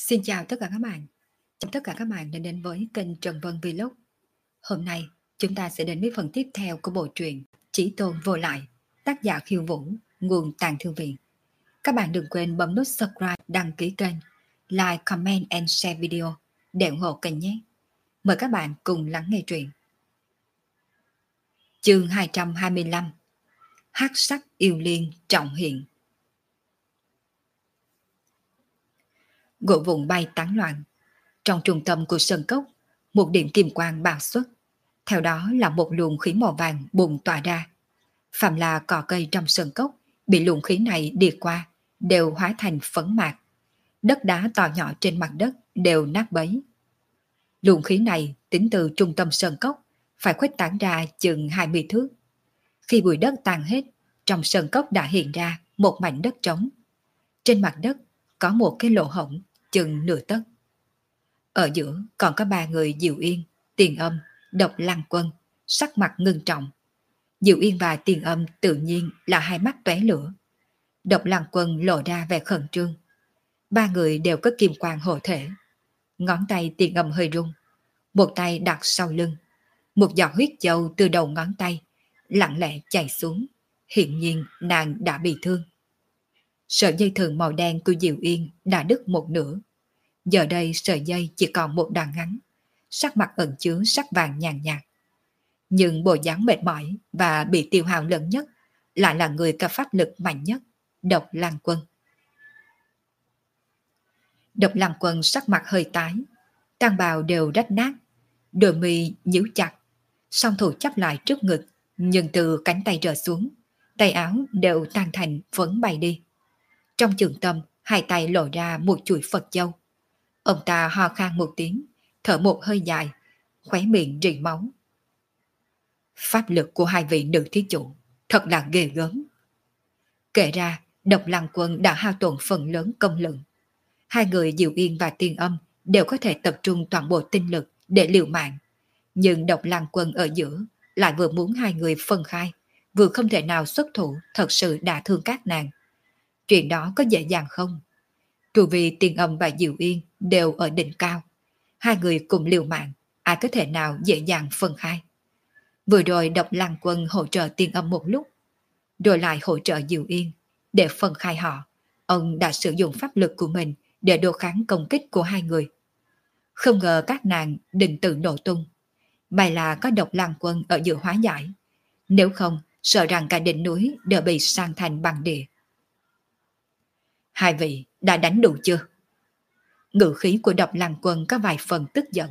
Xin chào tất cả các bạn. Chào tất cả các bạn đã đến với kênh Trần Vân Vlog. Hôm nay chúng ta sẽ đến với phần tiếp theo của bộ truyện Chí Tôn Vô Lại, tác giả Khiêu Vũ, nguồn Tàng Thư Viện. Các bạn đừng quên bấm nút subscribe, đăng ký kênh, like, comment and share video để ủng hộ kênh nhé. Mời các bạn cùng lắng nghe truyện. Chương 225: Hắc sắc yêu liên trọng hiện. Gỗ vụn bay tán loạn. Trong trung tâm của sơn cốc, một điểm kim quang bạo xuất. Theo đó là một luồng khí màu vàng bùng tỏa ra. Phạm là cỏ cây trong sơn cốc bị luồng khí này đi qua đều hóa thành phấn mạc. Đất đá to nhỏ trên mặt đất đều nát bấy. Luồng khí này tính từ trung tâm sơn cốc phải khuếch tán ra chừng 20 thước. Khi bụi đất tan hết, trong sơn cốc đã hiện ra một mảnh đất trống. Trên mặt đất có một cái lỗ hổng chừng nửa tấc. Ở giữa còn có 3 người Diệu Yên, Tiền Âm, Độc Lăng Quân, sắc mặt ngưng trọng. Diệu Yên và Tiền Âm tự nhiên là hai mắt tóe lửa. Độc Lăng Quân lộ ra vẻ khẩn trương. 3 người đều có kim quang hộ thể. Ngón tay Tiền Âm hơi rung, một tay đặt sau lưng. Một giọt huyết châu từ đầu ngón tay lặng lẽ chảy xuống. Hiển nhiên nàng đã bị thương. Sợi dây thừng màu đen của Diệu Yên đã đứt một nửa. Giờ đây sợi dây chỉ còn một đoạn ngắn, sắc mặt ẩn chứa sắc vàng nhàn nhạt. Nhưng bộ dáng mệt mỏi và bị tiêu hao lớn nhất lại là người có pháp lực mạnh nhất, Độc Lăng Quân. Độc Lăng Quân sắc mặt hơi tái, tang bào đều rách nát, đôi mi nhíu chặt, song thủ chắp lại trước ngực, nhưng từ cánh tay rơi xuống, tay áo đều tan thành phấn bay đi. Trong trường tâm, hai tay lộ ra một chuỗi Phật châu. Ông ta ho khan một tiếng, thở một hơi dài, khóe miệng rỉ máu. Pháp lực của hai vị nữ thí chủ thật là ghê gớm. Kể ra, Độc Lăng Quân đã hao tổn phần lớn công lực. Hai người Diệu Yên và Tiên Âm đều có thể tập trung toàn bộ tinh lực để liều mạng. Nhưng Độc Lăng Quân ở giữa lại vừa muốn hai người phân khai, vừa không thể nào xuất thủ thật sự đả thương các nàng. Chuyện đó có dễ dàng không? Dù vì Tiên Âm và Diệu Yên đều ở đỉnh cao, hai người cùng liều mạng, ai có thể nào dễ dàng phân khai. Vừa rồi Độc Lăng Quân hỗ trợ Tiên Âm một lúc, rồi lại hỗ trợ Diệu Yên. Để phân khai họ, ông đã sử dụng pháp lực của mình để đối kháng công kích của hai người. Không ngờ các nàng định tự nổ tung. May là có Độc Lăng Quân ở giữa hóa giải. Nếu không, sợ rằng cả đỉnh núi đều bị san thành băng địa. Hai vị đã đánh đủ chưa? Ngữ khí của Độc Lăng Quân có vài phần tức giận.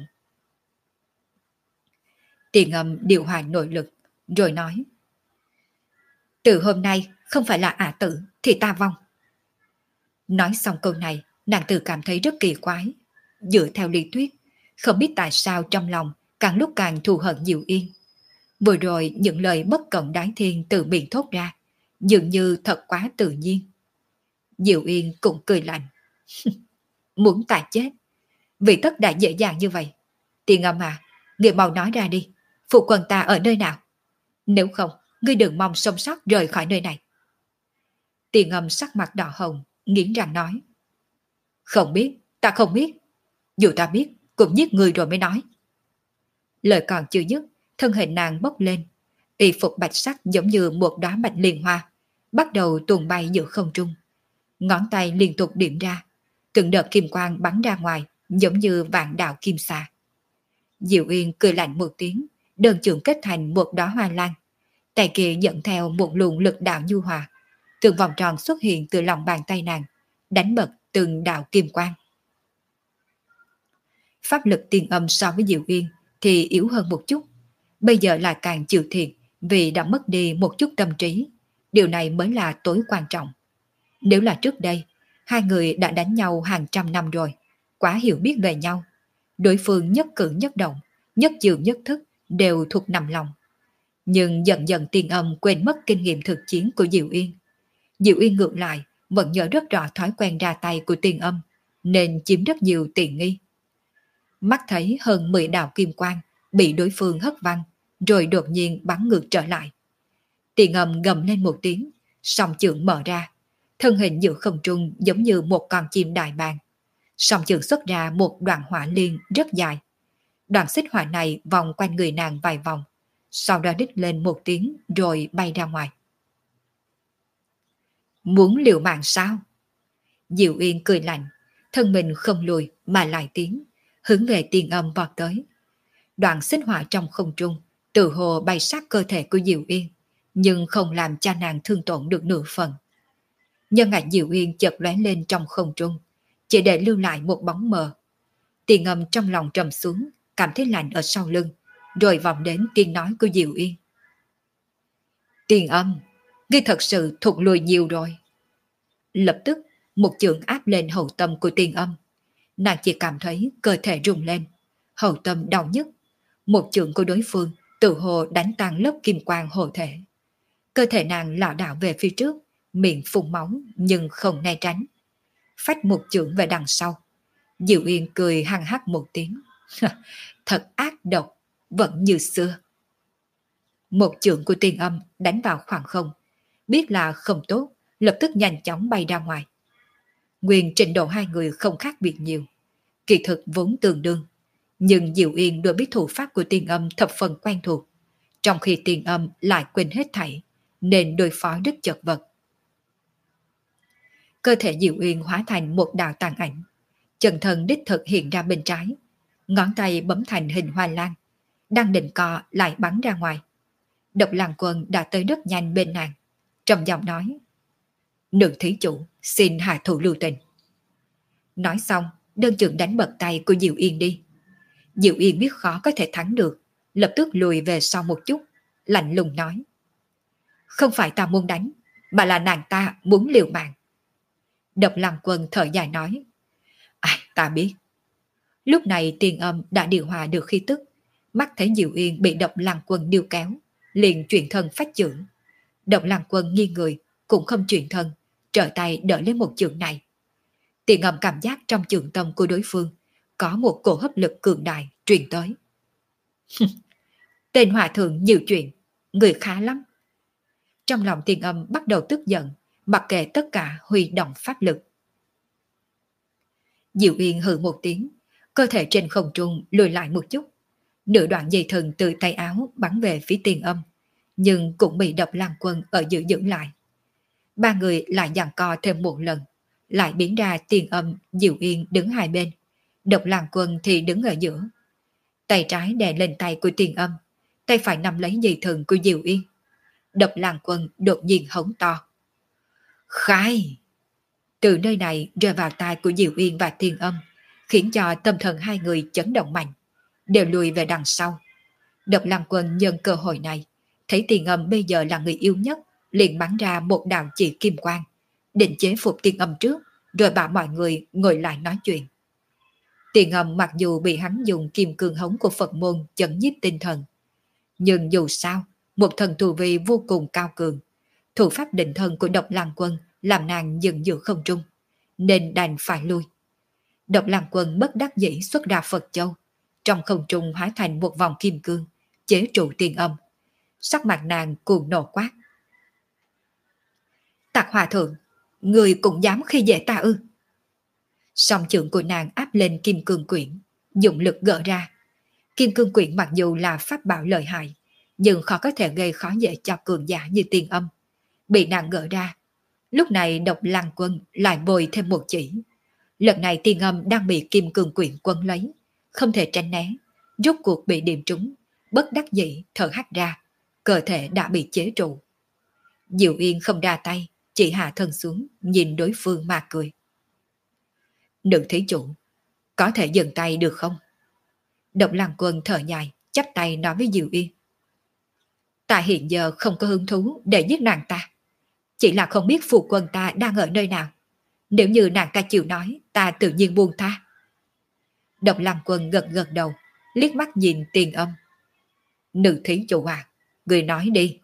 Tiền Âm điều hòa nội lực, rồi nói: từ hôm nay không phải là ả tử thì ta vong. Nói xong câu này, nàng tự cảm thấy rất kỳ quái. Dựa theo lý thuyết, không biết tại sao trong lòng càng lúc càng thù hận Diệu Yên. Vừa rồi những lời bất cộng đái thiên từ miệng thốt ra, dường như thật quá tự nhiên. Diệu Yên cũng cười lạnh. Muốn ta chết, vì tất đã dễ dàng như vậy. Tiền Âm à, ngươi mau nói ra đi, phụ quân ta ở nơi nào? Nếu không, ngươi đừng mong sống sót rời khỏi nơi này. Tiền Âm sắc mặt đỏ hồng, nghiến răng nói: không biết, ta không biết. Dù ta biết, cũng giết người rồi mới nói. Lời còn chưa dứt, thân hình nàng bốc lên, y phục bạch sắc giống như một đóa bạch liên hoa, bắt đầu tuồn bay giữa không trung. Ngón tay liên tục điểm ra, từng đợt kim quang bắn ra ngoài, giống như vạn đạo kim xà. Diệu Yên cười lạnh một tiếng, đơn trường kết thành một đóa hoa lan. Tay kia dẫn theo một luồng lực đạo nhu hòa, từng vòng tròn xuất hiện từ lòng bàn tay nàng, đánh bật từng đạo kim quang. Pháp lực Tiền Âm so với Diệu Yên thì yếu hơn một chút, bây giờ là càng chịu thiệt vì đã mất đi một chút tâm trí. Điều này mới là tối quan trọng. Nếu là trước đây, hai người đã đánh nhau hàng trăm năm rồi, quá hiểu biết về nhau. Đối phương nhất cử nhất động, nhất chiều nhất thức đều thuộc nằm lòng. Nhưng dần dần Tiền Âm quên mất kinh nghiệm thực chiến của Diệu Yên. Diệu Yên ngược lại vẫn nhớ rất rõ thói quen ra tay của Tiền Âm, nên chiếm rất nhiều tiện nghi. Mắt thấy hơn 10 đạo kim quang bị đối phương hất văng, rồi đột nhiên bắn ngược trở lại. Tiền Âm gầm lên một tiếng, song chưởng mở ra, thân hình giữa không trung giống như một con chim đại bàng. Song trường xuất ra một đoạn hỏa liên rất dài. Đoạn xích hỏa này vòng quanh người nàng vài vòng, sau đó đích lên một tiếng rồi bay ra ngoài. Muốn liều mạng sao? Diệu Uyên cười lạnh, thân mình không lùi mà lại tiến, hướng về Tiên Âm vọt tới. Đoạn xích hỏa trong không trung, từ hồ bay sát cơ thể của Diệu Uyên, nhưng không làm cho nàng thương tổn được nửa phần. Nhân ảnh Diệu Uyên chợt lóe lên trong không trung, chỉ để lưu lại một bóng mờ. Tiên Âm trong lòng trầm xuống, cảm thấy lạnh ở sau lưng, rồi vọng đến tiếng nói của Diệu Uyên. Tiên Âm, ngươi thật sự thụt lùi nhiều rồi. Lập tức, một chưởng áp lên hậu tâm của Tiên Âm. Nàng chỉ cảm thấy cơ thể rung lên, hậu tâm đau nhức. Một chưởng của đối phương tự hồ đánh tan lớp kim quang hộ thể. Cơ thể nàng lảo đảo về phía trước, miệng phun máu nhưng không né tránh. Phách một chưởng về đằng sau. Diệu Uyên cười hăng hắc một tiếng. Thật ác độc, vẫn như xưa. Một chưởng của Tiên Âm đánh vào khoảng không. Biết là không tốt, lập tức nhanh chóng bay ra ngoài. Nguyên trình độ hai người không khác biệt nhiều. Kỳ thực vốn tương đương. Nhưng Diệu Uyên đối biết thủ pháp của Tiên Âm thập phần quen thuộc. Trong khi Tiên Âm lại quên hết thảy, nên đối phó rất chật vật. Cơ thể Diệu Uyên hóa thành một đạo tàn ảnh. Chân thân đích thực hiện ra bên trái. Ngón tay bấm thành hình hoa lan. Đang định co lại bắn ra ngoài. Độc Lăng Quân đã tới rất nhanh bên nàng. Trầm giọng nói. Nữ thí chủ, xin hạ thủ lưu tình. Nói xong, đơn chưởng đánh bật tay của Diệu Yên đi. Diệu Yên biết khó có thể thắng được, lập tức lùi về sau một chút, lạnh lùng nói. Không phải ta muốn đánh, mà là nàng ta muốn liều mạng. Độc Lăng Quân thở dài nói. Ai, ta biết. Lúc này Tiên Âm đã điều hòa được khí tức, mắt thấy Diệu Yên bị Độc Lăng Quân điêu kéo, liền chuyển thân phát chưởng. Độc Lăng Quân nghiêng người, cũng không chuyển thân, trở tay đỡ lấy một chưởng này. Tiên Âm cảm giác trong chưởng tâm của đối phương có một cổ hấp lực cường đại truyền tới. Tên hòa thượng nhiều chuyện, người khá lắm. Trong lòng Tiên Âm bắt đầu tức giận, mặc kệ tất cả huy động pháp lực. Diệu Yên hừ một tiếng, cơ thể trên không trung lùi lại một chút. Nửa đoạn dây thừng từ tay áo bắn về phía Tiên Âm, nhưng cũng bị Độc Lăng Quân ở giữa giữ lại. Ba người lại giằng co thêm một lần, lại biến ra Tiên Âm, Diệu Yên đứng hai bên. Độc Lăng Quân thì đứng ở giữa. Tay trái đè lên tay của Tiên Âm, tay phải nắm lấy dây thừng của Diệu Yên. Độc Lăng Quân đột nhiên hống to. Khai! Từ nơi này rơi vào tai của Diệu Yên và Tiên Âm, khiến cho tâm thần hai người chấn động mạnh, đều lùi về đằng sau. Độc Lăng Quân nhân cơ hội này, thấy Tiên Âm bây giờ là người yêu nhất, liền bắn ra một đạo chỉ kim quang, định chế phục Tiên Âm trước, rồi bảo mọi người ngồi lại nói chuyện. Tiên Âm mặc dù bị hắn dùng kim cương hống của Phật môn chấn nhiếp tinh thần, nhưng dù sao, một thần tu vi vô cùng cao cường, thủ pháp định thân của Độc Lăng Quân làm nàng dừng giữa không trung, nên đành phải lui. Độc Lăng Quân bất đắc dĩ xuất ra Phật Châu, trong không trung hóa thành một vòng kim cương, chế trụ Tiên Âm. Sắc mặt nàng cuồng nộ quát. Tặc hòa thượng, người cũng dám khi dễ ta ư? Song chưởng của nàng áp lên kim cương quyển, dụng lực gỡ ra. Kim cương quyển mặc dù là pháp bảo lợi hại, nhưng khó có thể gây khó dễ cho cường giả như Tiên Âm. Bị nàng gỡ ra. Lúc này Độc Lăng Quân lại bồi thêm một chỉ. Lần này Tiên Âm đang bị kim cương quyển quấn lấy, không thể tránh né, rốt cuộc bị điểm trúng, bất đắc dĩ thở hắt ra, cơ thể đã bị chế trụ. Diệu Yên không ra tay, chỉ hạ thân xuống, nhìn đối phương mà cười. Nữ thí chủ, có thể dừng tay được không? Độc Lăng Quân thở dài, chắp tay nói với Diệu Yên. Ta hiện giờ không có hứng thú để giết nàng ta, chỉ là không biết phụ quân ta đang ở nơi nào. Nếu như nàng ta chịu nói, ta tự nhiên buông tha. Độc Lăng Quân gật gật đầu, liếc mắt nhìn Tiên Âm. Nữ thí chủ à, người nói đi.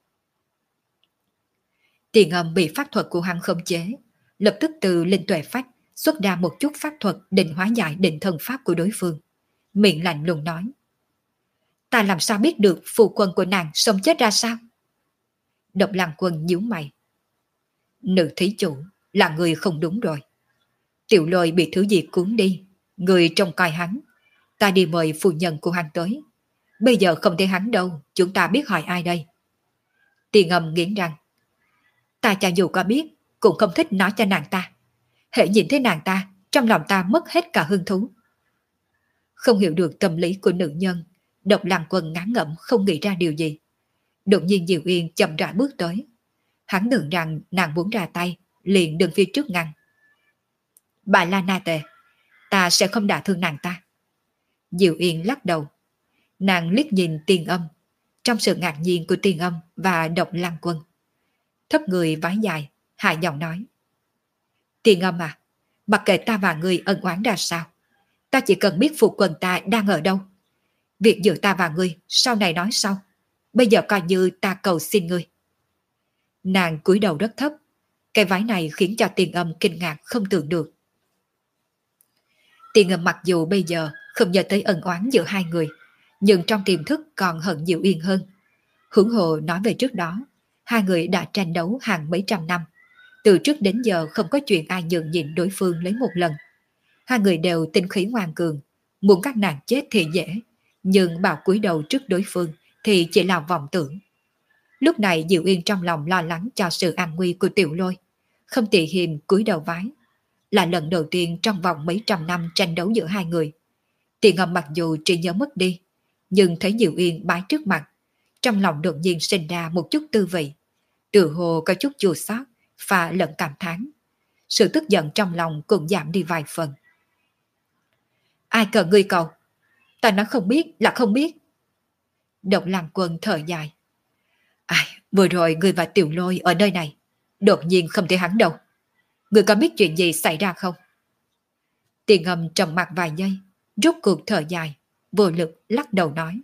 Tiên Âm bị pháp thuật của hắn khống chế, lập tức từ linh tuệ phách xuất ra một chút pháp thuật định hóa giải định thần pháp của đối phương. Miệng lạnh lùng nói. Ta làm sao biết được phụ quân của nàng sống chết ra sao? Độc Lăng Quân nhíu mày. Nữ thí chủ là người không đúng rồi. Tiểu Lôi bị thứ gì cuốn đi, người trông coi hắn. Ta đi mời phu nhân của hắn tới. Bây giờ không thấy hắn đâu, chúng ta biết hỏi ai đây? Tiền Âm nghiến răng. Ta cho dù có biết, cũng không thích nói cho nàng ta. Hễ nhìn thấy nàng ta, trong lòng ta mất hết cả hứng thú. Không hiểu được tâm lý của nữ nhân, Độc Lăng Quân ngán ngẩm không nghĩ ra điều gì. Đột nhiên Diệu Yên chậm rãi bước tới. Hắn tưởng rằng nàng muốn ra tay, liền đứng phía trước ngăn. Bà La Na Tề, ta sẽ không đả thương nàng ta. Diệu Yên lắc đầu. Nàng liếc nhìn Tiền Âm, trong sự ngạc nhiên của Tiền Âm và Độc Lăng Quân. Thấp người vái dài, hạ giọng nói. Tiền Âm à, mặc kệ ta và người ân oán ra sao, ta chỉ cần biết phu quân ta đang ở đâu. Việc giữa ta và ngươi sau này nói sau. Bây giờ coi như ta cầu xin ngươi. Nàng cúi đầu rất thấp. Cái váy này khiến cho Tiền Âm kinh ngạc không tưởng được. Tiền Âm mặc dù bây giờ không nhớ tới ân oán giữa hai người, nhưng trong tiềm thức còn hận Diệu Yên hơn. Huống hồ nói về trước đó, hai người đã tranh đấu hàng mấy trăm năm. Từ trước đến giờ không có chuyện ai nhường nhịn đối phương lấy một lần. Hai người đều tinh khí ngoan cường, muốn các nàng chết thì dễ, nhưng bảo cúi đầu trước đối phương thì chỉ là vọng tưởng. Lúc này Diệu Yên trong lòng lo lắng cho sự an nguy của Tiểu Lôi, không tỳ hiềm cúi đầu vái. Là lần đầu tiên trong vòng mấy trăm năm tranh đấu giữa hai người. Tiền Âm mặc dù trí nhớ mất đi, nhưng thấy Diệu Yên bái trước mặt, trong lòng đột nhiên sinh ra một chút tư vị, tự hồ có chút chua xót và lẫn cảm thán. Sự tức giận trong lòng cũng giảm đi vài phần. Ai cần ngươi cầu? Ta nói không biết là không biết. Độc Lăng Quân thở dài. Ai, vừa rồi ngươi và Tiểu Lôi ở nơi này, đột nhiên không thấy hắn đâu. Ngươi có biết chuyện gì xảy ra không? Tiền Âm trầm mặt vài giây, rút cuộc thở dài, vô lực lắc đầu nói.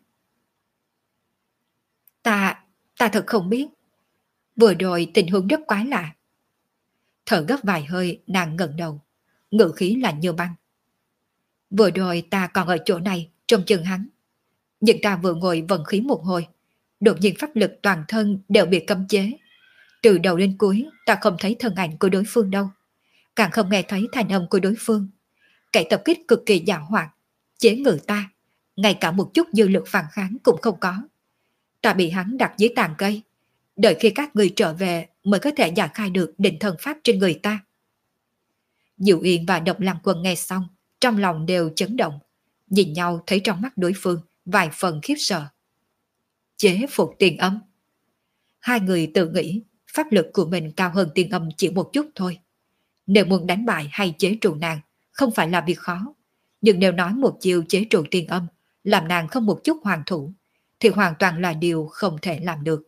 Ta thật không biết. Vừa rồi tình huống rất quái lạ. Thở gấp vài hơi, nàng ngẩng đầu, ngữ khí lạnh như băng. Vừa rồi ta còn ở chỗ này trông chừng hắn, nhưng ta vừa ngồi vận khí một hồi, đột nhiên pháp lực toàn thân đều bị cấm chế. Từ đầu đến cuối ta không thấy thân ảnh của đối phương đâu, càng không nghe thấy thanh âm của đối phương. Kẻ tập kích cực kỳ dạo hoạt, chế ngự ta, ngay cả một chút dư lực phản kháng cũng không có. Ta bị hắn đặt dưới tàn cây, đợi khi các người trở về mới có thể giải khai được định thần pháp trên người ta. Diệu Yên và Độc Lăng Quân nghe xong, trong lòng đều chấn động, nhìn nhau thấy trong mắt đối phương vài phần khiếp sợ. Chế phục Tiền Âm. Hai người tự nghĩ pháp lực của mình cao hơn Tiền Âm chỉ một chút thôi. Nếu muốn đánh bại hay chế trụ nàng không phải là việc khó, nhưng nếu nói một chiều chế trụ Tiền Âm làm nàng không một chút hoàn thủ thì hoàn toàn là điều không thể làm được.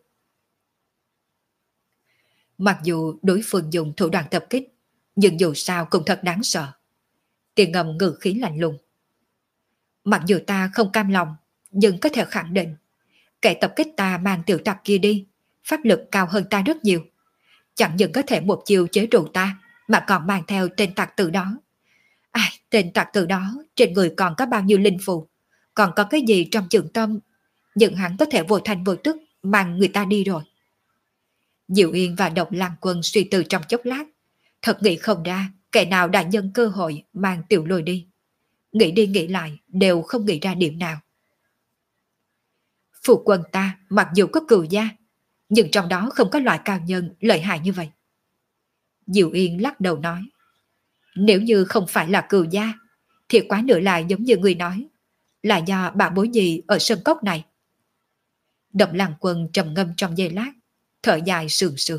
Mặc dù đối phương dùng thủ đoạn tập kích, nhưng dù sao cũng thật đáng sợ. Tiền Âm ngữ khí lạnh lùng. Mặc dù ta không cam lòng, nhưng có thể khẳng định, kẻ tập kích ta mang tiểu tặc kia đi, pháp lực cao hơn ta rất nhiều. Chẳng những có thể một chiều chế trụ ta, mà còn mang theo tên tặc tử đó. Ai, tên tặc tử đó trên người còn có bao nhiêu linh phù, còn có cái gì trong trường tâm, nhưng hắn có thể vô thành vô tức mang người ta đi rồi. Diệu Yên và Độc Lăng Quân suy tư trong chốc lát, thật nghĩ không ra kẻ nào đã nhân cơ hội mang Tiểu Lôi đi. Nghĩ đi nghĩ lại đều không nghĩ ra điểm nào. Phụ quân ta mặc dù có cừu gia, nhưng trong đó không có loại cao nhân lợi hại như vậy. Diệu Yên lắc đầu nói. Nếu như không phải là cừu gia, thì quá nữa là giống như người nói, là do bà bối gì ở sân cốc này. Độc Lăng Quân trầm ngâm trong giây lát, thở dài sườn sườn.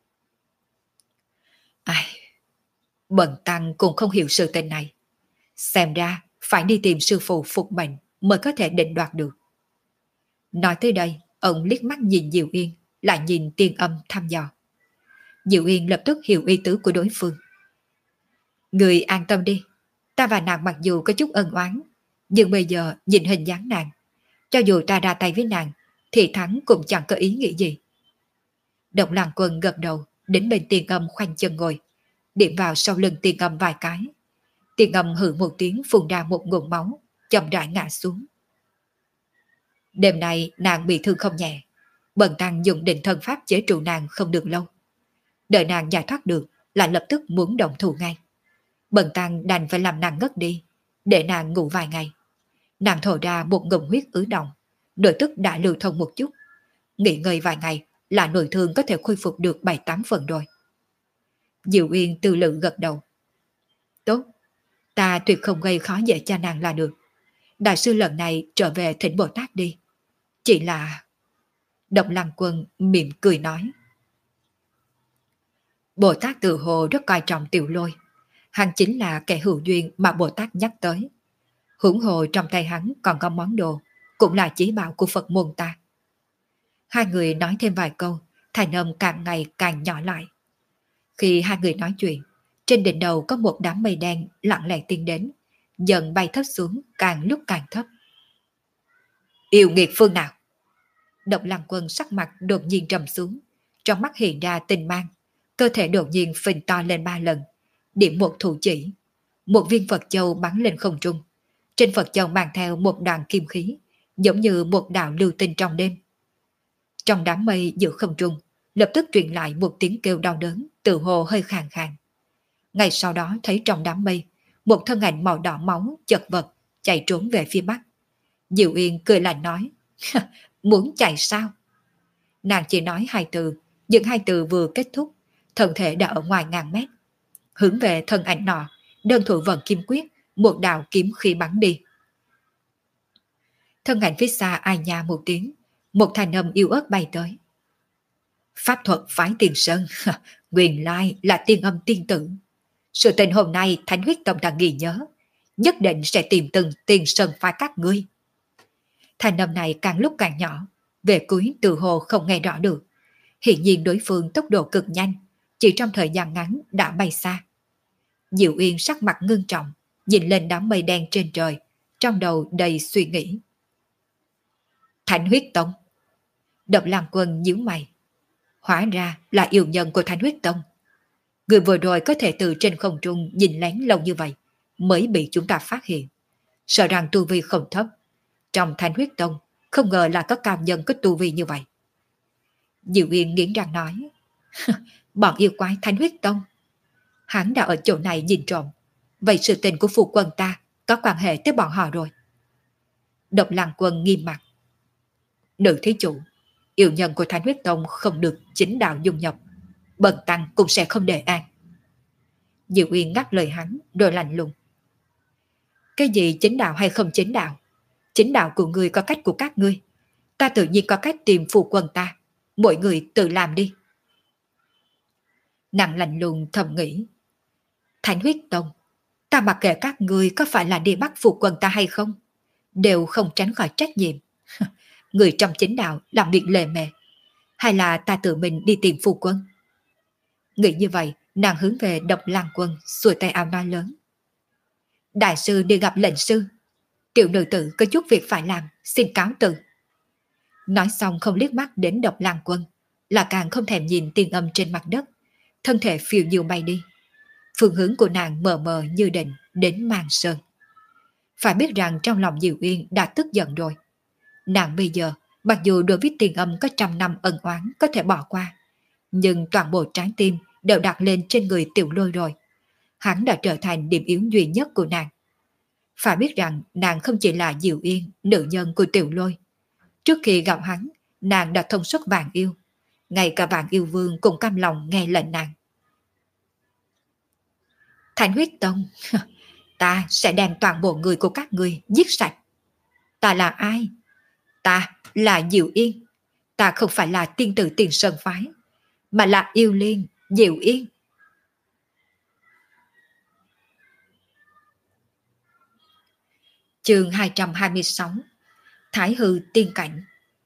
Ai, bần tăng cũng không hiểu sự tình này. Xem ra phải đi tìm sư phụ phục mệnh mới có thể định đoạt được. Nói tới đây, ông liếc mắt nhìn Diệu Yên, lại nhìn Tiền Âm thăm dò. Diệu Yên lập tức hiểu ý tứ của đối phương. Người an tâm đi, ta và nàng mặc dù có chút ân oán, nhưng bây giờ nhìn hình dáng nàng, cho dù ta ra tay với nàng, thì thắng cũng chẳng có ý nghĩ gì. Độc Lăng Quân gật đầu, đến bên Tiền Âm khoanh chân ngồi, điểm vào sau lưng Tiền Âm vài cái. Tiền Âm hừ một tiếng phun ra một ngụm máu, chậm rãi ngã xuống. Đêm nay nàng bị thương không nhẹ, bần tăng dùng định thân pháp chế trụ nàng không được lâu. Đợi nàng giải thoát được, lại lập tức muốn động thủ ngay. Bần tăng đành phải làm nàng ngất đi, để nàng ngủ vài ngày. Nàng thổ ra một ngụm huyết ứ động, nội tức đã lưu thông một chút. Nghỉ ngơi vài ngày là nội thương có thể khôi phục được 7-8 phần rồi. Diệu Uyên từ lự gật đầu. Tốt, ta tuyệt không gây khó dễ cho nàng là được. Đại sư lần này trở về thỉnh Bồ Tát đi. Chỉ là... Độc Lăng Quân mỉm cười nói. Bồ Tát Từ Hồ rất coi trọng Tiểu Lôi. Hắn chính là kẻ hữu duyên mà Bồ Tát nhắc tới. Hưởng hồ trong tay hắn còn có món đồ, cũng là chí bảo của Phật môn ta. Hai người nói thêm vài câu, thành âm càng ngày càng nhỏ lại. Khi hai người nói chuyện, trên đỉnh đầu có một đám mây đen lặng lẽ tiến đến, dần bay thấp xuống càng lúc càng thấp. Yêu nghiệt phương nào? Độc Lăng Quân sắc mặt đột nhiên trầm xuống, trong mắt hiện ra tinh mang, cơ thể đột nhiên phình to lên 3 lần, điểm một thủ chỉ. Một viên Phật châu bắn lên không trung. Trên Phật châu mang theo một đoàn kim khí, giống như một đạo lưu tinh trong đêm. Trong đám mây giữa không trung, lập tức truyền lại một tiếng kêu đau đớn, tự hồ hơi khàn khàn. Ngay sau đó thấy trong đám mây, một thân ảnh màu đỏ máu chật vật chạy trốn về phía bắc. Diệu Yên cười lạnh nói, muốn chạy sao? Nàng chỉ nói 2 từ, nhưng 2 từ vừa kết thúc, thân thể đã ở ngoài ngàn mét. Hướng về thân ảnh nọ, đơn thủ vận kim quyết, một đạo kiếm khí bắn đi. Thân ảnh phía xa ai nha một tiếng, một thanh âm yêu ớt bay tới. Pháp thuật phái Tiền Sơn, nguyên lai là tiên âm tiên tử. Sự tình hôm nay Thánh Huyết Tông đã ghi nhớ, nhất định sẽ tìm từng Tiền Sơn phái các ngươi. Thanh âm này càng lúc càng nhỏ, về cuối từ hồ không nghe rõ được. Hiện nhiên đối phương tốc độ cực nhanh, chỉ trong thời gian ngắn đã bay xa. Diệu Yên sắc mặt ngưng trọng, nhìn lên đám mây đen trên trời, trong đầu đầy suy nghĩ. Thánh Huyết Tông. Độc Lăng Quân nhíu mày. Hóa ra là yêu nhân của Thánh Huyết Tông. Người vừa rồi có thể từ trên không trung nhìn lén lâu như vậy, mới bị chúng ta phát hiện. Sợ rằng tu vi không thấp. Trong Thánh Huyết Tông, không ngờ là có cao nhân có tu vi như vậy. Diệu Yên nghiến răng nói. Bọn yêu quái Thánh Huyết Tông. Hắn đã ở chỗ này nhìn trộm. Vậy sự tình của phụ quân ta có quan hệ tới bọn họ rồi. Độc Lăng Quân nghiêm mặt. Nữ thí chủ, yêu nhân của Thánh Huyết Tông không được chính đạo dung nhập, bần tăng cũng sẽ không để an. Diệu Uyên ngắt lời hắn rồi lạnh lùng. Cái gì chính đạo hay không chính đạo? Chính đạo của ngươi có cách của các ngươi, ta tự nhiên có cách tìm phụ quân ta, mỗi người tự làm đi. Nàng lạnh lùng thầm nghĩ. Thánh Huyết Tông, ta mặc kệ các ngươi có phải là đi bắt phụ quân ta hay không, đều không tránh khỏi trách nhiệm. Người trong chính đạo làm việc lề mề, hay là ta tự mình đi tìm phu quân? Nghĩ như vậy, nàng hướng về Độc Lăng Quân, xuôi tay áo nói lớn. Đại sư đi gặp lệnh sư. Tiểu nữ tử có chút việc phải làm, xin cáo từ. Nói xong không liếc mắt đến Độc Lăng Quân, là càng không thèm nhìn Tiên Âm trên mặt đất, thân thể phiêu diêu bay đi. Phương hướng của nàng mờ mờ như định đến Mang Sơn. Phải biết rằng trong lòng Diệu Uyên đã tức giận rồi. Nàng bây giờ, mặc dù đối với Tiền Âm có 100 năm ân oán có thể bỏ qua, nhưng toàn bộ trái tim đều đặt lên trên người Tiểu Lôi rồi. Hắn đã trở thành điểm yếu duy nhất của nàng. Phải biết rằng nàng không chỉ là Diệu Yên, nữ nhân của Tiểu Lôi. Trước khi gặp hắn, nàng đã thông suốt Vạn Yêu. Ngay cả Vạn Yêu Vương cũng cam lòng nghe lệnh nàng. Thánh Huyết Tông, ta sẽ đem toàn bộ người của các ngươi giết sạch. Ta là ai? Ta là Diệu Yên. Ta không phải là tiên tử Tiền Sơn phái, mà là Yêu Liên, Diệu Yên. Chương 226. Thái hư tiên cảnh.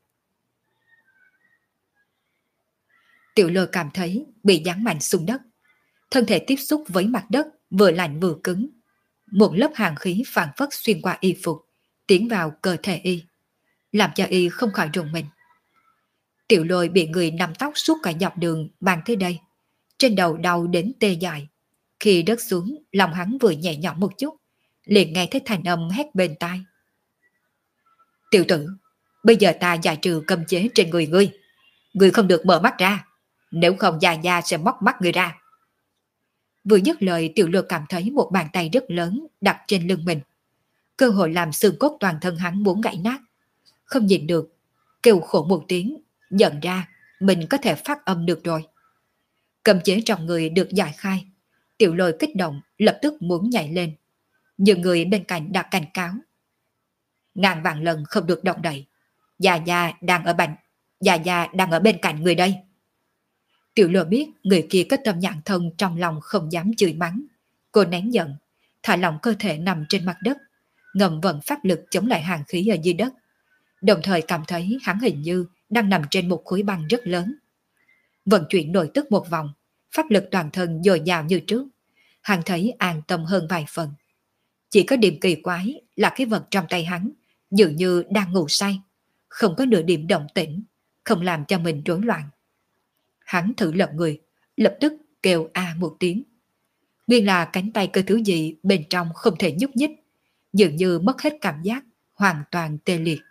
Tiểu Lôi cảm thấy bị giáng mạnh xuống đất. Thân thể tiếp xúc với mặt đất vừa lạnh vừa cứng. Một lớp hàn khí phảng phất xuyên qua y phục, tiến vào cơ thể y, làm cho y không khỏi rùng mình. Tiểu Lôi bị người nắm tóc suốt cả dọc đường mang tới đây. Trên đầu đau đến tê dại. Khi rớt xuống, lòng hắn vừa nhẹ nhõm một chút, liền nghe thấy thành âm hét bên tai. Tiểu tử, bây giờ ta giải trừ cấm chế trên người ngươi. Ngươi không được mở mắt ra, nếu không già già sẽ móc mắt ngươi ra. Vừa dứt lời, Tiểu Lôi cảm thấy một bàn tay rất lớn đặt trên lưng mình. Cơ hội làm xương cốt toàn thân hắn muốn gãy nát. Không nhìn được, kêu khổ một tiếng, nhận ra mình có thể phát âm được rồi. Cầm chế trong người được giải khai, Tiểu Lôi kích động lập tức muốn nhảy lên. Nhưng người bên cạnh đã cảnh cáo. Ngàn vạn lần không được động đậy. Già già đang ở bên cạnh người đây. Tiểu Lôi biết người kia có tâm nhãn thân, trong lòng không dám chửi mắng. Cô nén giận, thả lỏng cơ thể nằm trên mặt đất, ngầm vận pháp lực chống lại hàn khí ở dưới đất. Đồng thời cảm thấy hắn hình như đang nằm trên một khối băng rất lớn. Vận chuyển nội tức một vòng, pháp lực toàn thân dồi dào như trước. Hắn thấy an tâm hơn vài phần. Chỉ có điểm kỳ quái là cái vật trong tay hắn dường như đang ngủ say, không có nửa điểm động tĩnh, không làm cho mình rối loạn. Hắn thử lật người, lập tức kêu a một tiếng. Nguyên là cánh tay cơ thứ gì bên trong không thể nhúc nhích, dường như mất hết cảm giác, hoàn toàn tê liệt.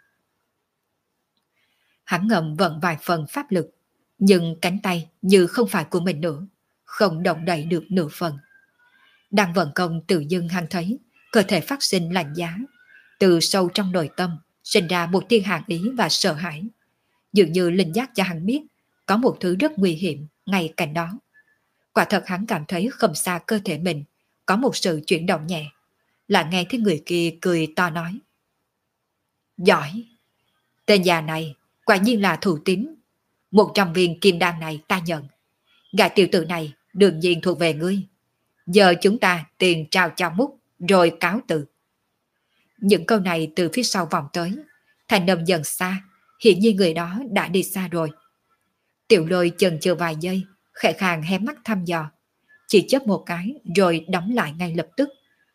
Hắn ngầm vận vài phần pháp lực, nhưng cánh tay như không phải của mình nữa, không động đậy được nửa phần. Đang vận công tự dưng hắn thấy cơ thể phát sinh lạnh giá, từ sâu trong nội tâm sinh ra một tia hàn ý và sợ hãi. Dường như linh giác cho hắn biết có một thứ rất nguy hiểm ngay cạnh đó. Quả thật hắn cảm thấy không xa cơ thể mình có một sự chuyển động nhẹ, lại nghe thấy người kia cười to nói. Giỏi! Tên già này quả nhiên là thủ tín. 100 viên kim đan này ta nhận. Gã tiểu tử này đương nhiên thuộc về ngươi. Giờ chúng ta tiền trao cho múc rồi cáo từ. Những câu này từ phía sau vòng tới, thành âm dần xa, hiện nhiên người đó đã đi xa rồi. Tiểu Lôi chần chừ vài giây, khẽ khàng hé mắt thăm dò, chỉ chớp một cái rồi đóng lại ngay lập tức.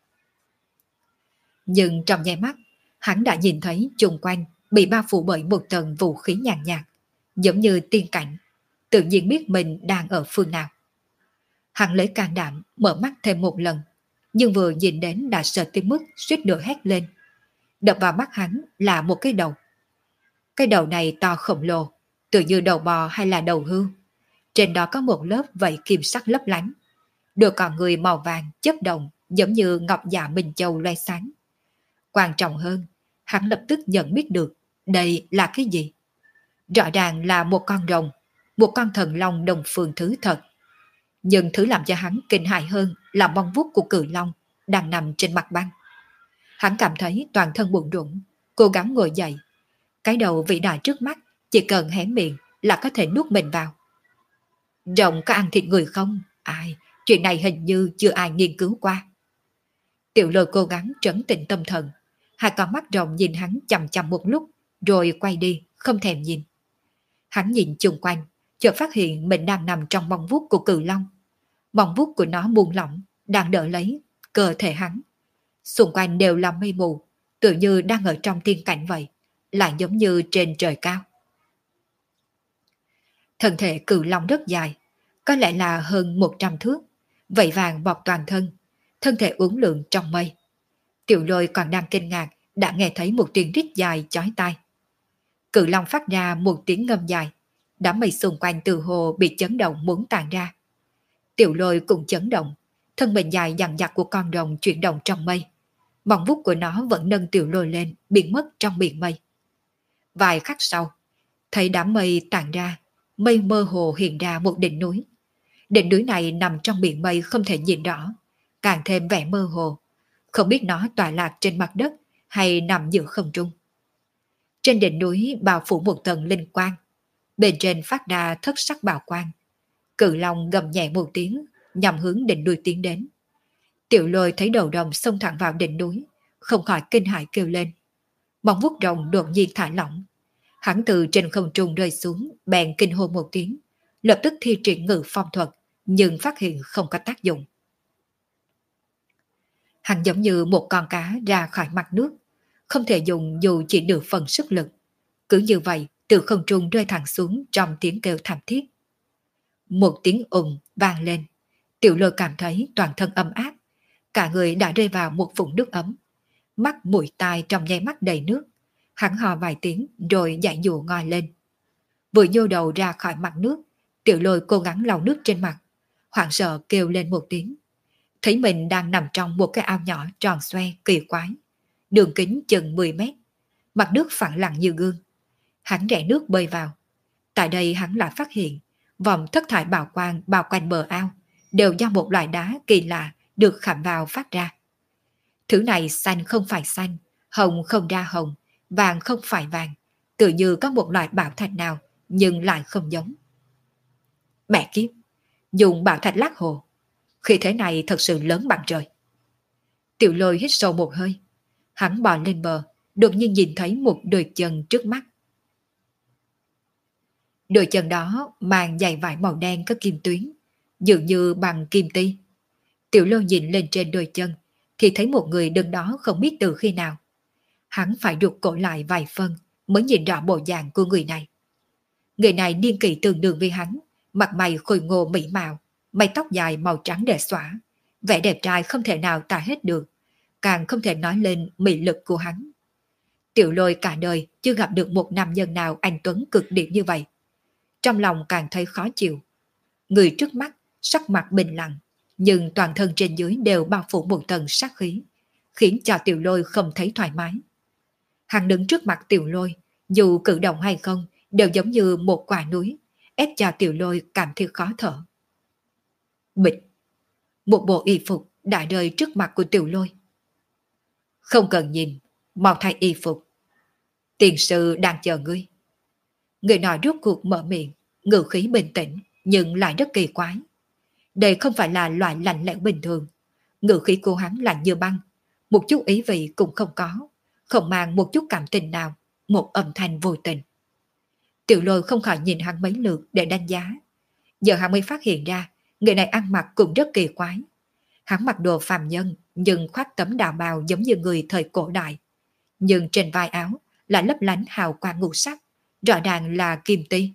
Nhưng trong nháy mắt, hắn đã nhìn thấy chung quanh bị bao phủ bởi một tầng vũ khí nhàn nhạt, giống như tiên cảnh, tự nhiên biết mình đang ở phương nào. Hắn lấy can đảm mở mắt thêm một lần, nhưng vừa nhìn đến đã sợ tới mức suýt nữa hét lên. Đập vào mắt hắn là một cái đầu. Cái đầu này to khổng lồ, tự như đầu bò hay là đầu hươu. Trên đó có một lớp vảy kim sắc lấp lánh. Đôi con người màu vàng chớp động giống như ngọc dạ minh châu loe sáng. Quan trọng hơn, hắn lập tức nhận biết được đây là cái gì. Rõ ràng là một con rồng, một con thần long đồng phương thứ thật. Nhưng thứ làm cho hắn kinh hại hơn là mong vuốt của cự long đang nằm trên mặt băng. Hắn cảm thấy toàn thân buồn rủng, cố gắng ngồi dậy. Cái đầu vĩ đại trước mắt chỉ cần hé miệng là có thể nuốt mình vào. Rồng có ăn thịt người không? Ai? Chuyện này hình như chưa ai nghiên cứu qua. Tiểu Lôi cố gắng trấn tĩnh tâm thần. Hai con mắt rồng nhìn hắn chằm chằm một lúc, rồi quay đi, không thèm nhìn. Hắn nhìn chung quanh, chợt phát hiện mình đang nằm trong mong vuốt của cự long. Mong vuốt của nó buông lỏng, đang đỡ lấy cơ thể hắn. Xung quanh đều là mây mù, tự như đang ở trong tiên cảnh vậy, lại giống như trên trời cao. Thân thể cự long rất dài, có lẽ là hơn 100 thước, vảy vàng bọc toàn thân, thân thể uốn lượn trong mây. Tiểu Lôi còn đang kinh ngạc đã nghe thấy một tiếng rít dài chói tai. Cự long phát ra một tiếng ngâm dài, đám mây xung quanh từ hồ bị chấn động muốn tàn ra. Tiểu Lôi cũng chấn động, thân mình dài dằng dặc của con rồng chuyển động trong mây. Móng vuốt của nó vẫn nâng Tiểu Lôi lên, biến mất trong biển mây. Vài khắc sau, thấy đám mây tàn ra, mây mơ hồ hiện ra một đỉnh núi. Đỉnh núi này nằm trong biển mây không thể nhìn rõ, càng thêm vẻ mơ hồ, không biết nó tọa lạc trên mặt đất hay nằm giữa không trung. Trên đỉnh núi bao phủ một tầng linh quang, bên trên phát ra thất sắc bảo quang. Cự long gầm nhẹ một tiếng, nhằm hướng đỉnh núi tiến đến. Tiểu Lôi thấy đầu rồng xông thẳng vào đỉnh núi, không khỏi kinh hãi kêu lên. Móng vuốt rồng đột nhiên thả lỏng. Hắn từ trên không trung rơi xuống, bèn kinh hô một tiếng, lập tức thi triển ngự phong thuật, nhưng phát hiện không có tác dụng. Hắn giống như một con cá ra khỏi mặt nước, không thể dùng dù chỉ được phần sức lực. Cứ như vậy, từ không trung rơi thẳng xuống trong tiếng kêu thảm thiết. Một tiếng ùng vang lên, Tiểu Lôi cảm thấy toàn thân ấm áp, cả người đã rơi vào một vũng nước ấm. Mắt mũi tai trong nháy mắt đầy nước, hắn hò vài tiếng rồi dãy dụa ngoi lên. Vừa nhô đầu ra khỏi mặt nước, Tiểu Lôi cố gắng lau nước trên mặt, hoảng sợ kêu lên một tiếng, thấy mình đang nằm trong một cái ao nhỏ tròn xoe kỳ quái, đường kính chừng 10 mét, mặt nước phẳng lặng như gương. Hắn rẽ nước bơi vào. Tại đây hắn lại phát hiện vòng thất thải bảo quang bao quanh bờ ao đều do một loại đá kỳ lạ được khảm vào phát ra. Thứ này xanh không phải xanh, hồng không ra hồng, vàng không phải vàng, tự như có một loại bảo thạch nào nhưng lại không giống. Mẹ kiếp, dùng bảo thạch lát hồ, khi thế này thật sự lớn bằng trời. Tiểu Lôi hít sâu một hơi, hắn bò lên bờ, đột nhiên nhìn thấy một đôi chân trước mắt. Đôi chân đó mang giày vải màu đen có kim tuyến, dường như bằng kim ti. Tiểu Lôi nhìn lên trên đôi chân, thì thấy một người đứng đó không biết từ khi nào. Hắn phải rụt cổ lại vài phân mới nhìn rõ bộ dạng của người này. Người này niên kỷ tương đương với hắn, mặt mày khôi ngô mỹ mạo, mái tóc dài màu trắng để xõa, vẻ đẹp trai không thể nào tả hết được, càng không thể nói lên mỹ lực của hắn. Tiểu Lôi cả đời chưa gặp được một nam nhân nào anh tuấn cực điểm như vậy. Trong lòng càng thấy khó chịu. Người trước mắt, sắc mặt bình lặng, nhưng toàn thân trên dưới đều bao phủ một tầng sát khí, khiến cho Tiểu Lôi không thấy thoải mái. Hắn đứng trước mặt Tiểu Lôi, dù cử động hay không, đều giống như một quả núi, ép cho Tiểu Lôi cảm thấy khó thở. Bịch! Một bộ y phục đã rơi trước mặt của Tiểu Lôi. Không cần nhìn, mau thay y phục. Tiền sư đang chờ ngươi. Người nói rốt cuộc mở miệng, ngữ khí bình tĩnh, nhưng lại rất kỳ quái. Đây không phải là loại lạnh lẽo bình thường. Ngữ khí của hắn lạnh như băng, một chút ý vị cũng không có, không mang một chút cảm tình nào, một âm thanh vô tình. Tiểu Lôi không khỏi nhìn hắn mấy lượt để đánh giá. Giờ hắn mới phát hiện ra, người này ăn mặc cũng rất kỳ quái. Hắn mặc đồ phàm nhân, nhưng khoác tấm đạo bào giống như người thời cổ đại. Nhưng trên vai áo là lấp lánh hào quang ngũ sắc, rõ ràng là kim ti.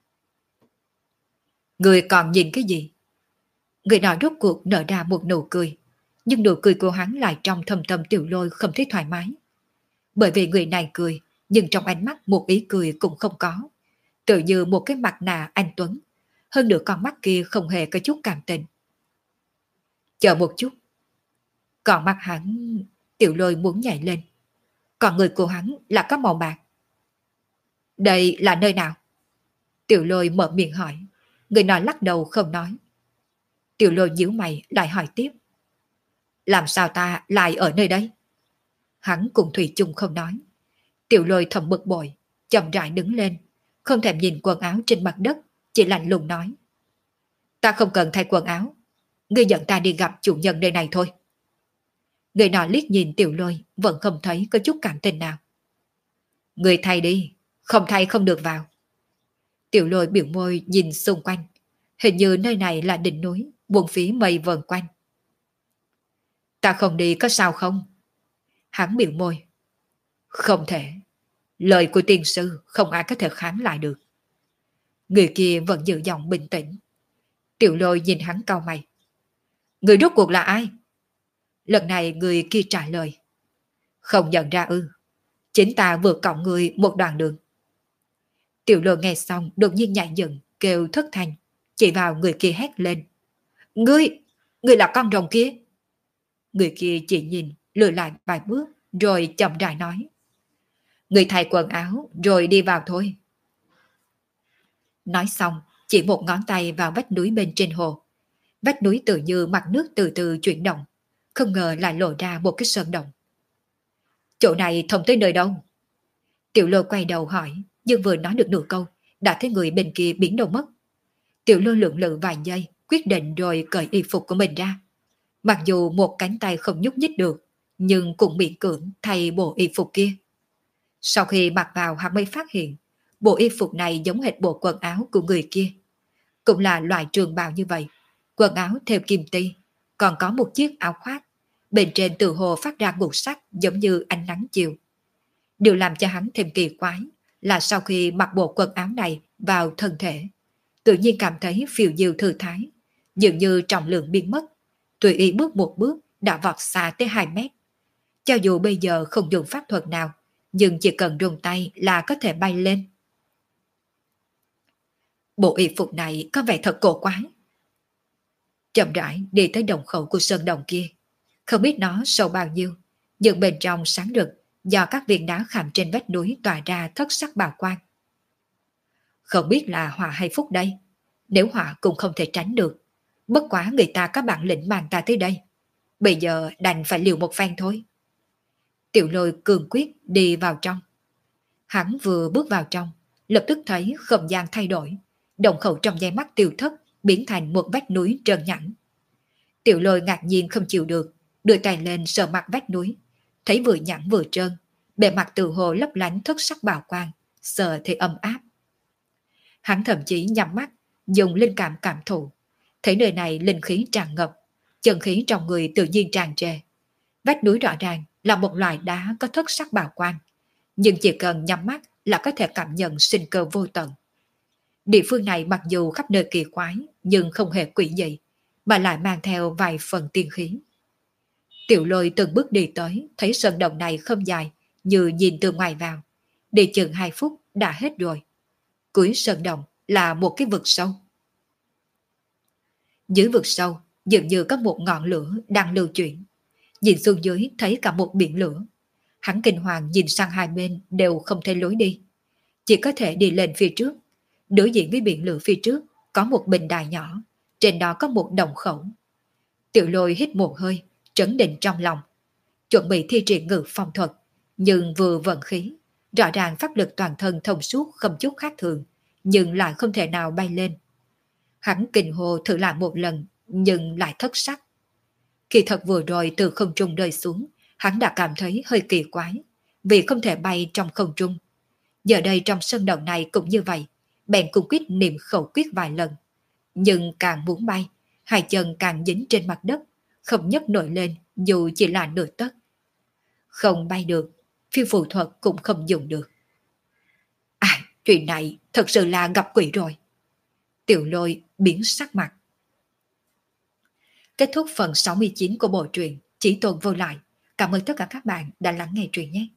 Người còn nhìn cái gì? Người nọ rốt cuộc nở ra một nụ cười, nhưng nụ cười của hắn lại trong thâm tâm Tiểu Lôi không thấy thoải mái. Bởi vì người này cười, nhưng trong ánh mắt một ý cười cũng không có, tự như một cái mặt nạ anh tuấn, hơn nữa con mắt kia không hề có chút cảm tình. Chờ một chút. Còn mắt hắn, Tiểu Lôi muốn nhảy lên. Còn người của hắn là có màu bạc. Đây là nơi nào? Tiểu Lôi mở miệng hỏi. Người nọ lắc đầu không nói. Tiểu Lôi nhíu mày lại hỏi tiếp. Làm sao ta lại ở nơi đây? Hắn cùng thủy chung không nói. Tiểu Lôi thầm bực bội, chậm rãi đứng lên, không thèm nhìn quần áo trên mặt đất, chỉ lạnh lùng nói. Ta không cần thay quần áo, ngươi dẫn ta đi gặp chủ nhân nơi này thôi. Người nọ liếc nhìn Tiểu Lôi, vẫn không thấy có chút cảm tình nào. Người thay đi, không thay không được vào. Tiểu Lôi biểu môi nhìn xung quanh, hình như nơi này là đỉnh núi, buồn phí mây vờn quanh. Ta không đi có sao không? Hắn biểu môi. Không thể, lời của tiên sư không ai có thể kháng lại được. Người kia vẫn giữ giọng bình tĩnh. Tiểu Lôi nhìn hắn cau mày. Người rốt cuộc là ai? Lần này người kia trả lời. Không nhận ra ư? Chính ta vừa cõng người một đoạn đường. Tiểu Lôi nghe xong đột nhiên nhảy dựng, kêu thất thanh, chỉ vào người kia hét lên. Ngươi là con rồng kia. Người kia chỉ nhìn, lùi lại vài bước, rồi chậm rãi nói. Người thay quần áo, rồi đi vào thôi. Nói xong, chỉ một ngón tay vào vách núi bên trên hồ. Vách núi tự như mặt nước từ từ chuyển động, không ngờ lại lộ ra một cái sơn động. Chỗ này thông tới nơi đâu? Tiểu Lôi quay đầu hỏi, nhưng vừa nói được nửa câu, đã thấy người bên kia biến đâu mất. Tiểu Lôi lưỡng lự vài giây, quyết định rồi cởi y phục của mình ra. Mặc dù một cánh tay không nhúc nhích được, nhưng cũng miễn cưỡng thay bộ y phục kia. Sau khi mặc vào hắn mới phát hiện, bộ y phục này giống hệt bộ quần áo của người kia. Cũng là loại trường bào như vậy, quần áo theo kim ti, còn có một chiếc áo khoác. Bên trên từ hồ phát ra ngũ sắc giống như ánh nắng chiều. Điều làm cho hắn thêm kỳ quái là sau khi mặc bộ quần áo này vào thân thể, tự nhiên cảm thấy phiêu diêu thư thái, dường như trọng lượng biến mất, tùy ý bước một bước đã vọt xa tới 2 mét. Cho dù bây giờ không dùng pháp thuật nào, nhưng chỉ cần dùng tay là có thể bay lên. Bộ y phục này có vẻ thật cổ quái. chậm rãi đi tới đồng khẩu của sơn đồng kia. Không biết nó sâu bao nhiêu, nhưng bên trong sáng rực do các viên đá khảm trên vách núi tỏa ra thất sắc bào quang. Không biết là họa hay phúc đây, nếu họa cũng không thể tránh được. Bất quá người ta có bản lĩnh mang ta tới đây, bây giờ đành phải liều một phen thôi. Tiểu Lôi cường quyết đi vào trong. Hắn vừa bước vào trong, lập tức thấy không gian thay đổi, đồng khẩu trong nháy mắt tiêu thất, biến thành một vách núi trơn nhẵn. Tiểu Lôi ngạc nhiên không chịu được, đưa tay lên sờ mặt vách núi, thấy vừa nhẵn vừa trơn, bề mặt từ hồ lấp lánh thất sắc bào quang, sờ thì ấm áp. Hắn thậm chí nhắm mắt, dùng linh cảm cảm thụ, thấy nơi này linh khí tràn ngập, chân khí trong người tự nhiên tràn trề. Vách núi rõ ràng là một loại đá có thất sắc bào quang, nhưng chỉ cần nhắm mắt là có thể cảm nhận sinh cơ vô tận. Địa phương này mặc dù khắp nơi kỳ quái, nhưng không hề quỷ dị, mà lại mang theo vài phần tiên khí. Tiểu Lôi từng bước đi tới, thấy sân động này không dài, như nhìn từ ngoài vào. Đi chừng 2 phút đã hết rồi. Cuối sân động là một cái vực sâu. Dưới vực sâu dường như có một ngọn lửa đang lưu chuyển. Nhìn xuống dưới thấy cả một biển lửa. Hắn kinh hoàng nhìn sang hai bên đều không thấy lối đi. Chỉ có thể đi lên phía trước. Đối diện với biển lửa phía trước có một bình đài nhỏ, trên đó có một đồng khẩu. Tiểu Lôi hít một hơi, trấn định trong lòng, chuẩn bị thi triển ngự phong thuật, nhưng vừa vận khí, rõ ràng pháp lực toàn thân thông suốt không chút khác thường, nhưng lại không thể nào bay lên. Hắn kinh hô thử lại một lần, nhưng lại thất sắc. Khi thật vừa rồi từ không trung rơi xuống, hắn đã cảm thấy hơi kỳ quái, vì không thể bay trong không trung. Giờ đây trong sân động này cũng như vậy, bèn cung quyết niệm khẩu quyết vài lần, nhưng càng muốn bay, hai chân càng dính trên mặt đất, không nhấc nổi lên dù chỉ là nửa tấc. Không bay được, phiêu phù thuật cũng không dùng được. Chuyện này thật sự là gặp quỷ rồi. Tiểu Lôi biến sắc mặt. Kết thúc phần 69 của bộ truyện Chí Tôn Vô Lại. Cảm ơn tất cả các bạn đã lắng nghe truyện nhé.